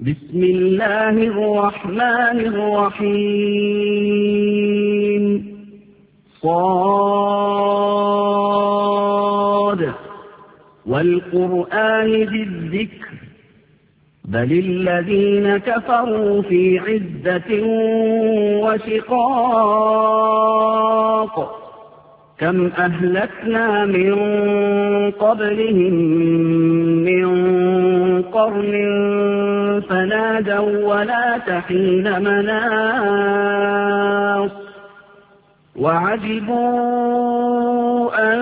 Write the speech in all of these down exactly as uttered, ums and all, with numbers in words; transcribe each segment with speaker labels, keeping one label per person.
Speaker 1: بسم الله الرحمن الرحيم صاد والقرآن ذي الذكر بل الذين كفروا في عزة وشقاق كم أهلكنا من قبلهم من قرن فنادوا ولا تحين مناص وعجبوا أن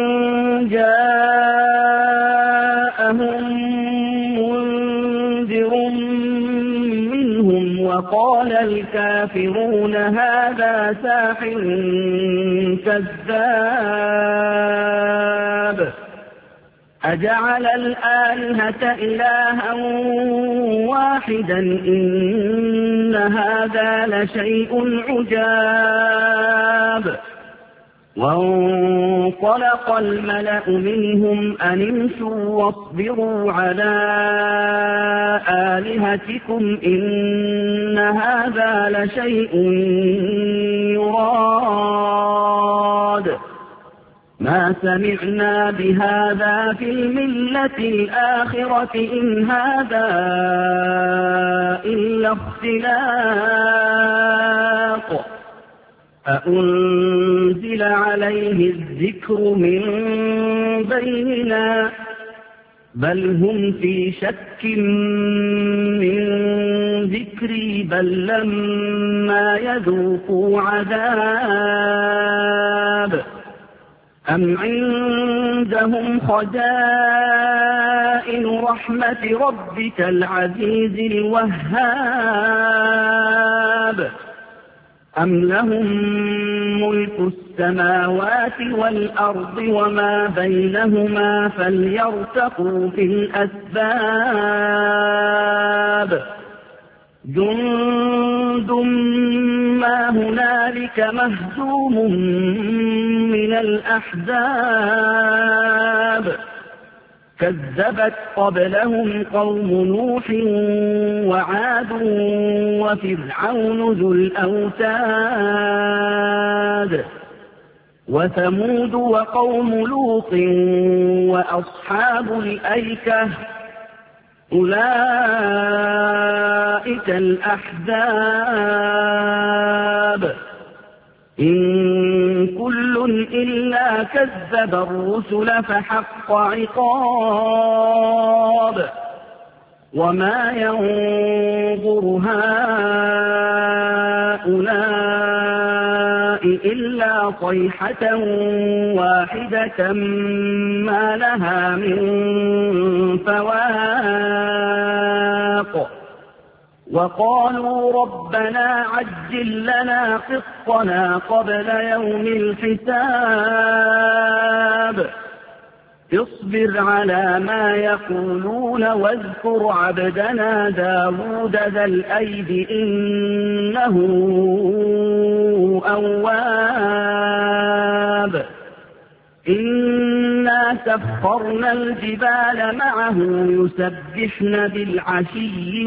Speaker 1: جاءهم منذر منهم وقال الكافرون هذا ساحر كذاب أجعل الآلهة إلها واحدا إن هذا لشيء عجاب وانطلق الملأ منهم أن امشوا واصبروا على آلهتكم إن هذا لشيء يراد ما سمعنا بهذا في الملة الآخرة إن هذا إلا اختلاق أأنزل عليه الذكر من بيننا بل هم في شك من ذكري بل لما يذوقوا عذاب أم عندهم خزائن رحمة ربك العزيز الوهاب أم لهم ملك السماوات والأرض وما بينهما فليرتقوا في الأسباب جند ما هنالك مهزوم من الأحزاب كذبت قبلهم قوم نوح وعاد وفرعون ذو الأوتاد وثمود وقوم لوط وأصحاب الأيكة أولئك الأحزاب إن كل إلا كذب الرسل فحق عقاب وما ينظر هؤلاء إلا صيحة واحدة ما لها من فواق وقالوا ربنا عجل لنا قسطنا قبل يوم الحساب اصبر على ما يقولون واذكر عبدنا داود ذا الأيد إنه أواب إنا سخرنا الجبال معه يسبحن بالعشي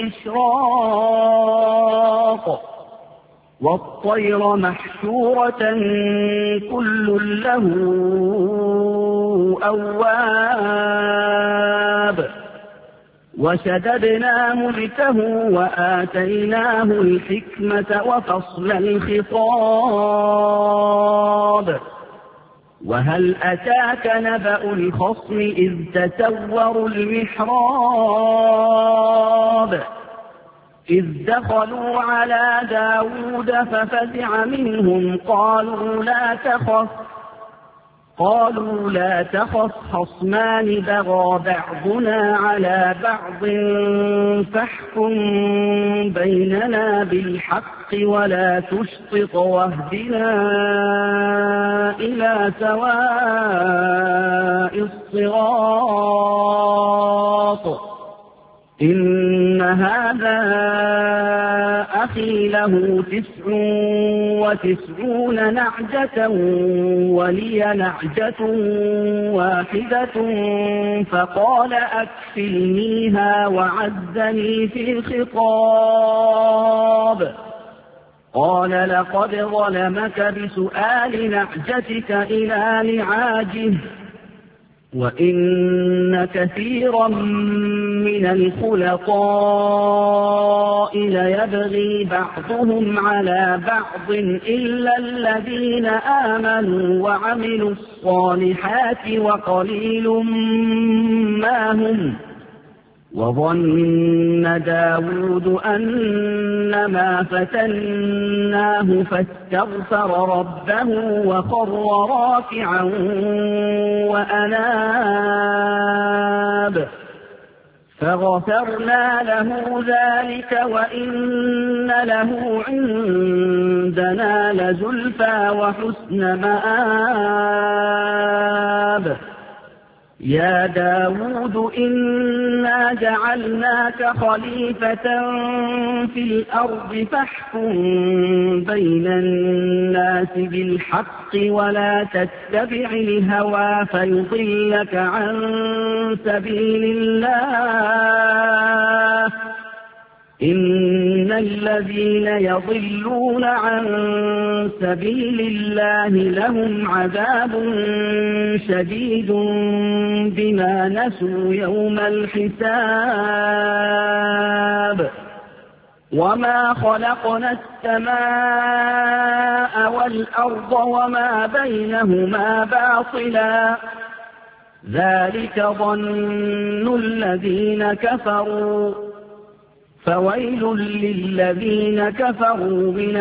Speaker 1: والإشراق والطير محشورة كل له أواب وشددنا ملكه وآتيناه الحكمة وفصل الخطاب وهل أتاك نبأ الخصم إذ تسوروا المحراب إذ دخلوا على داود ففزع منهم قالوا لا تخف قالوا لا تخف خصمان بغى بعضنا على بعض فاحكم بيننا بالحق ولا تشطط واهدنا إلى سواء الصراط إن إن هذا أخي له تسع وتسعون نعجة ولي نعجة واحدة فقال أكفلنيها وعزني في الخطاب. قال لقد ظلمك بسؤال نعجتك إلى نعاجه وإن كثيرا من الخلطاء ليبغي بعضهم على بعض إلا الذين آمنوا وعملوا الصالحات وقليل ما هم. وظن داود أنما فتناه فاستغفر ربه وخر راكعا وأناب فغفرنا له ذلك وإن له عندنا لزلفى وحسن مآب. يا داود إنا جعلناك خليفة في الأرض فاحكم بين الناس بالحق ولا تتبع الهوى فيضلك عن سبيل الله. إن الذين يضلون عن سبيل الله لهم عذاب شديد بما نسوا يوم الحساب. وما خلقنا السماء والأرض وما بينهما باطلا ذلك ظن الذين كفروا فويل للذين كفروا من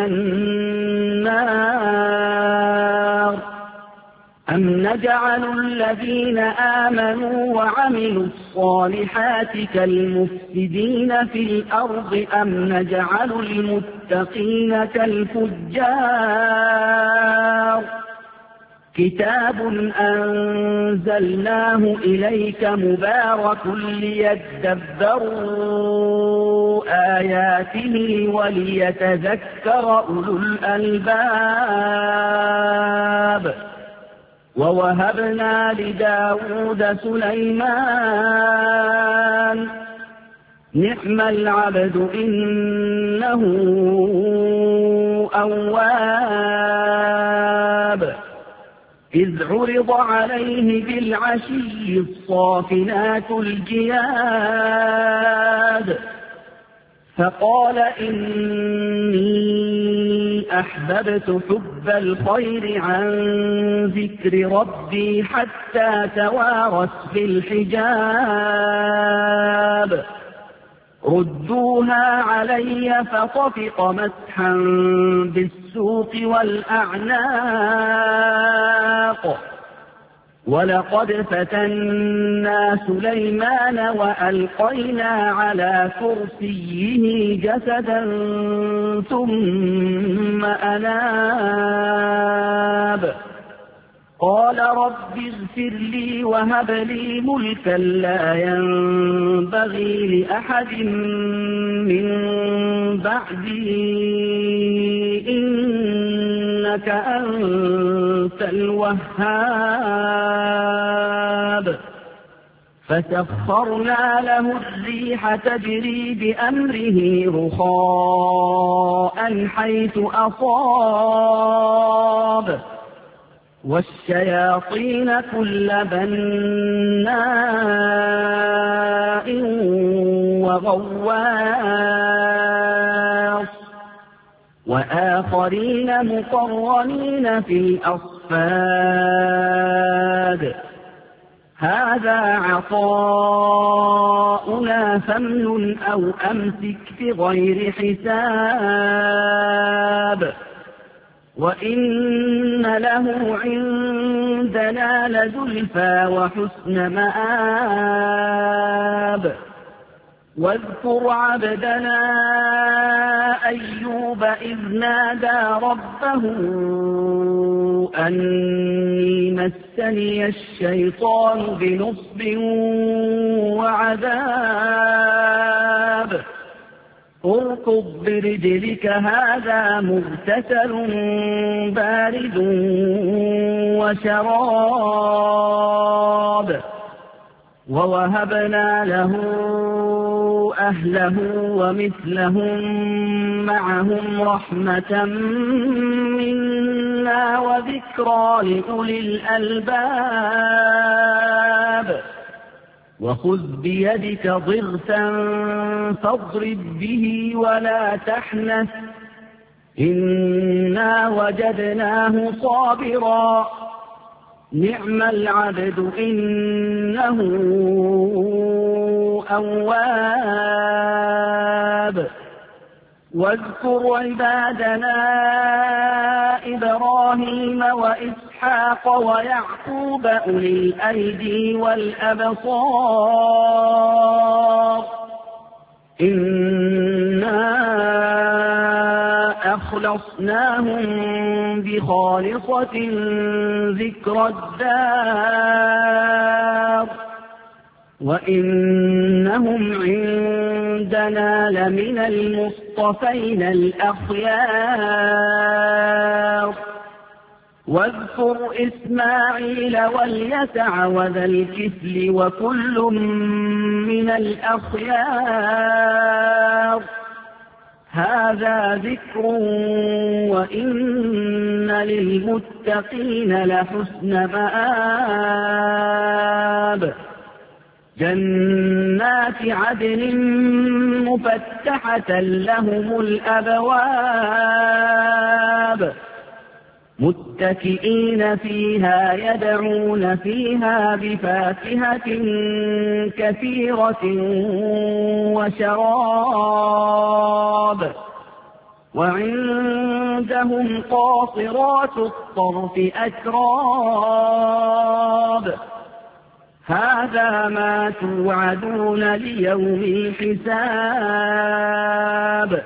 Speaker 1: النار. أم نجعل الذين آمنوا وعملوا الصالحات كالمفسدين في الأرض أم نجعل المتقين كالفجار. كتاب أنزلناه إليك مبارك ليدبروا آياته وليتذكر أولو الألباب. ووهبنا لداود سليمان نعم العبد إنه أواب. إذ عرض عليه بالعشي الصافنات الجياد فقال إني أحببت حب الخير عن ذكر ربي حتى توارت بالحجاب. ردوها علي فطفق مسحا بالسوق والأعناق. ولقد فتنا سليمان وألقينا على كرسيه جسدا ثم أناب. قال رب اغفر لي وهب لي ملكا لا ينبغي لأحد من بعدي إنك أنت الوهاب. فسخرنا له الريح تجري بأمره رخاء حيث أصاب والشياطين كل بناء وغواص وآخرين مقرنين في الأصفاد. هذا عطاؤنا فامنن أو أمسك بغير حساب. وإن له عندنا لزلفى وحسن مآب. واذكر عبدنا أيوب إذ نادى ربه أني مسني الشيطان بنصب وعذاب اركض برجلك هذا مغتسل بارد وشراب ووهبنا له أهله ومثلهم معهم رحمة منا وذكرى لأولي الألباب وخذ بيدك ضغثا فاضرب به ولا تحنث إنا وجدناه صابرا نعم العبد إنه أواب واذكر عبادنا إبراهيم وإسحاق ويعقوب أولي الأيدي والأبصار إنا أخلصناهم بخالصة ذكر الدار وإنهم عندنا لمن المصطفين الأخيار واذكر إسماعيل واليسع وذا الكفل وكل من الأخيار هذا ذكر وإن للمتقين لحسن مآب جنات عدن مفتحة لهم الأبواب متكئين فيها يدعون فيها بفاكهة كثيرة وشراب وعندهم قاصرات الطرف أتراب هذا ما توعدون ليوم الحساب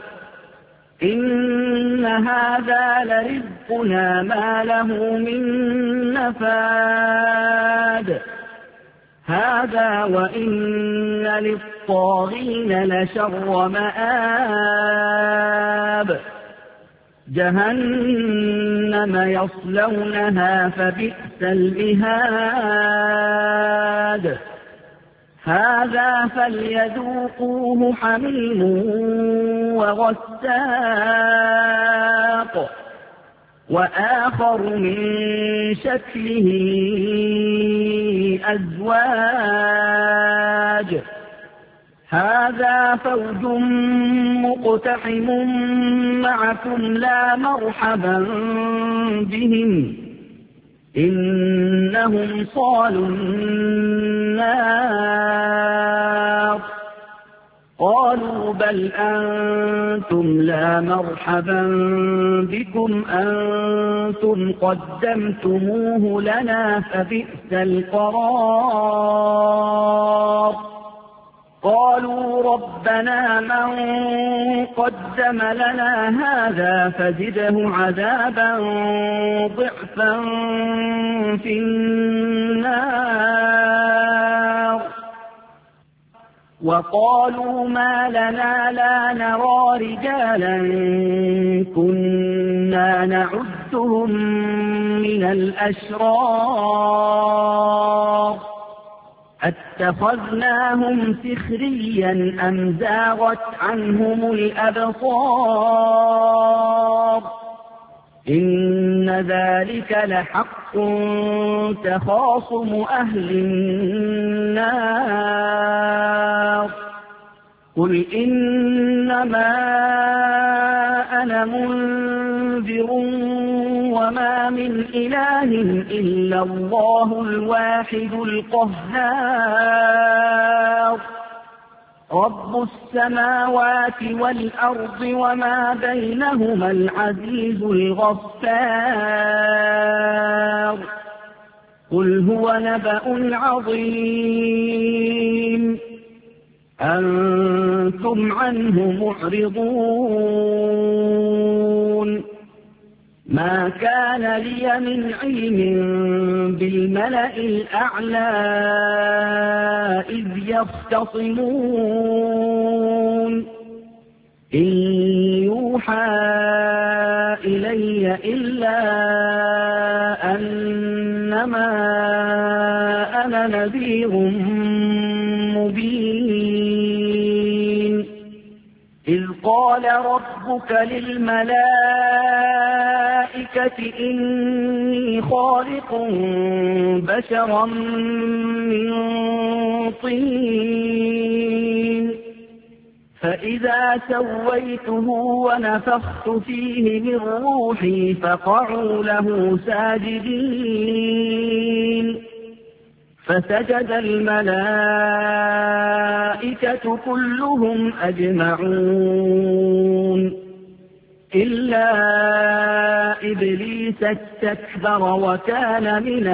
Speaker 1: إن هذا لرزقنا ما له من نفاد هذا وإن للطاغين لشر مآب جهنم يصلونها فبئس المهاد هذا فليذوقوه حميم وغساق وآخر من شكله أزواج هذا فوج مقتحم معكم لا مرحبا بهم إنهم صالوا النار قالوا بل أنتم لا مرحبا بكم أنتم قدمتموه لنا فبئس القرار قالوا ربنا من قدم لنا هذا فزده عذابا ضعفا في النار وقالوا ما لنا لا نرى رجالا كنا نعدهم من الأشرار أتخذناهم سخريا أم زاغت عنهم الأبصار إن ذلك لحق تخاصم أهل النار قل إنما أنا منذر وما من إله إلا الله الواحد القهار رب السماوات والأرض وما بينهما العزيز الغفار قل هو نبأ عظيم أنتم عنه معرضون ما كان لي من علم بالملأ الأعلى إذ يختصمون إن يوحى إلي إلا أنما أنا نذير مبين إذ قال ربك للملائكة إني خالق بشرا من طين فإذا سويته ونفخت فيه من روحي فقعوا له ساجدين فسجد الملائكة كلهم أجمعون إلا إبليس استكبر وكان من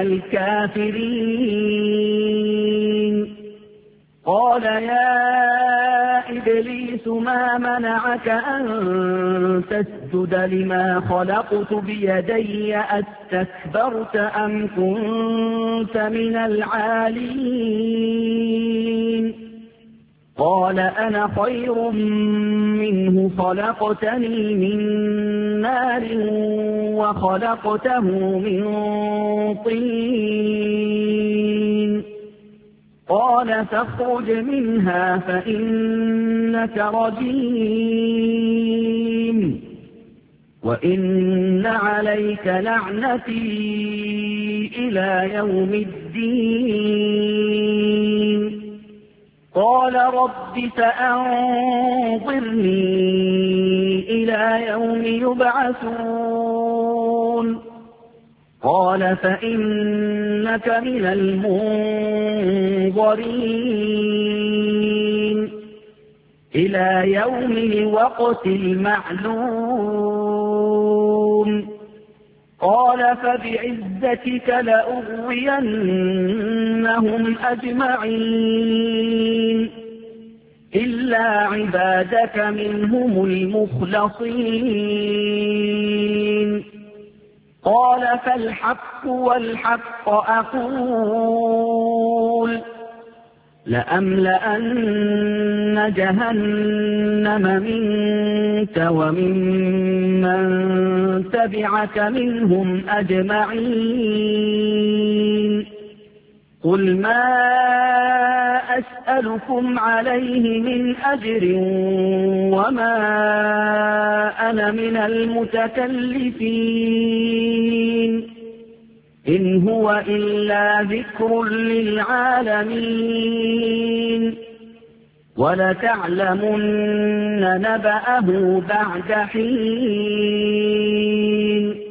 Speaker 1: الكافرين قال يا إبليس ما منعك أن تسجد لما خلقت بيدي أستكبرت أم كنت من العالين قال أنا خير منه خلقتني من نار وخلقته من طين قال فاخرج منها فإنك رجيم وإن عليك لعنتي إلى يوم الدين قال رب فأنظرني إلى يوم يبعثون قال فإنك من المنظرين إلى يوم الوقت المعلوم قال فبعزتك لأغوينهم أجمعين إلا عبادك منهم المخلصين قال فالحق والحق أقول لأملأن جهنم منك وممن تبعك منهم أجمعين قل ما أسألكم عليه من أجر وما أنا من المتكلفين إن هو إلا ذكر للعالمين ولتعلمن نبأه بعد حين